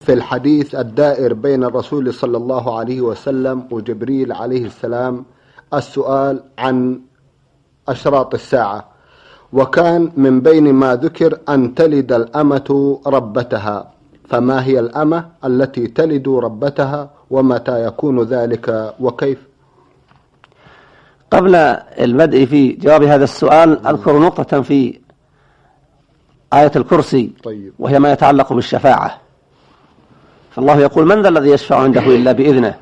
في الحديث الدائر بين الرسول صلى الله عليه وسلم وجبريل عليه السلام السؤال عن أشراط الساعة، وكان من بين ما ذكر أن تلد الأمة ربتها، فما هي الأمة التي تلد ربتها ومتى يكون ذلك وكيف؟ قبل البدء في جواب هذا السؤال أذكر نقطة في آية الكرسي. طيب. وهي ما يتعلق بالشفاعة. فالله يقول: من ذا الذي يشفع عنده إلا بإذنه.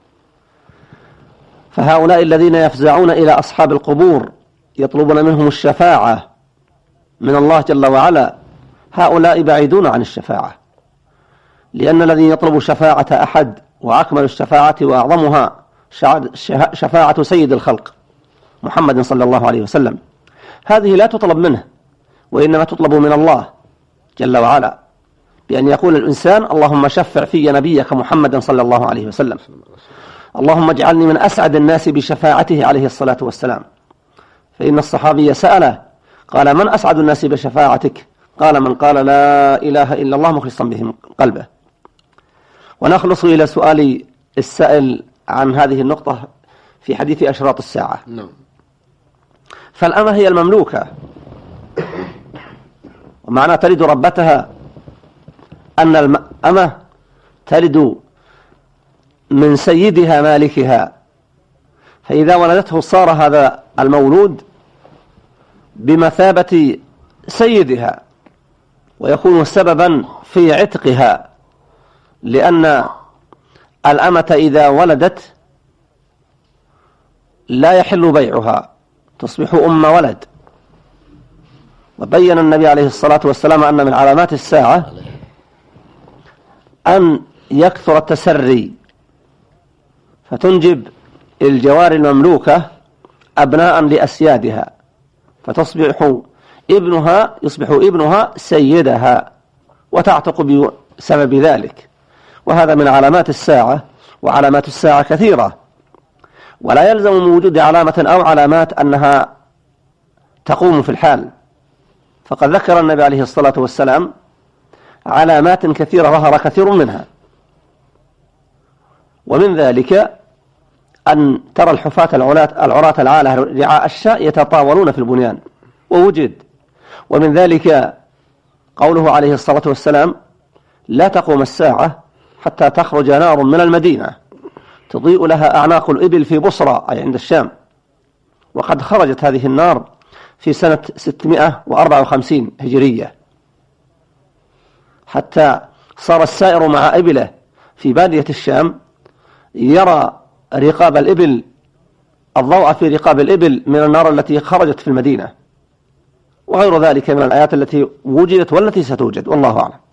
فهؤلاء الذين يفزعون إلى أصحاب القبور يطلبون منهم الشفاعة من الله جل وعلا، هؤلاء بعيدون عن الشفاعة، لأن الذي يطلب شفاعة أحد وأكمل الشفاعة وأعظمها شفاعة سيد الخلق محمد صلى الله عليه وسلم، هذه لا تطلب منه، وإنما تطلب من الله جل وعلا، بأن يقول الإنسان: اللهم شفع في نبيك محمد صلى الله عليه وسلم، اللهم اجعلني من أسعد الناس بشفاعته عليه الصلاة والسلام. فإن الصحابي سأله قال: من أسعد الناس بشفاعتك؟ قال: من قال لا إله إلا الله مخلصا به قلبه. ونخلص إلى سؤال السائل عن هذه النقطة في حديث أشراط الساعة. فالأمة هي المملوكة، ومعنى تلد ربتها أن الأمة تلد من سيدها مالكها، فإذا ولدته صار هذا المولود بمثابة سيدها ويكون سببا في عتقها، لأن الأمة إذا ولدت لا يحل بيعها، تصبح أم ولد. وبين النبي عليه الصلاة والسلام أن من علامات الساعة أن يكثر التسري، فتنجب الجواري المملوكة أبناء لأسيادها، فتصبح ابنها سيدها وتعتق بسبب ذلك. وهذا من علامات الساعة، وعلامات الساعة كثيرة، ولا يلزم من وجود علامة أو علامات أنها تقوم في الحال. فقد ذكر النبي عليه الصلاة والسلام علامات كثيرة ظهر كثير منها، ومن ذلك أن ترى الحفاة العراة العالة رعاء الشاء يتطاولون في البنيان، ووجد. ومن ذلك قوله عليه الصلاة والسلام: لا تقوم الساعة حتى تخرج نار من المدينة تضيء لها أعناق الإبل في بصرى، أي عند الشام. وقد خرجت هذه النار في سنة 654 هجرية، حتى صار السائر مع إبله في بادية الشام يرى رقاب الإبل، الضوء في رقاب الإبل من النار التي خرجت في المدينة، وغير ذلك من الآيات التي وجدت والتي ستوجد، والله أعلم.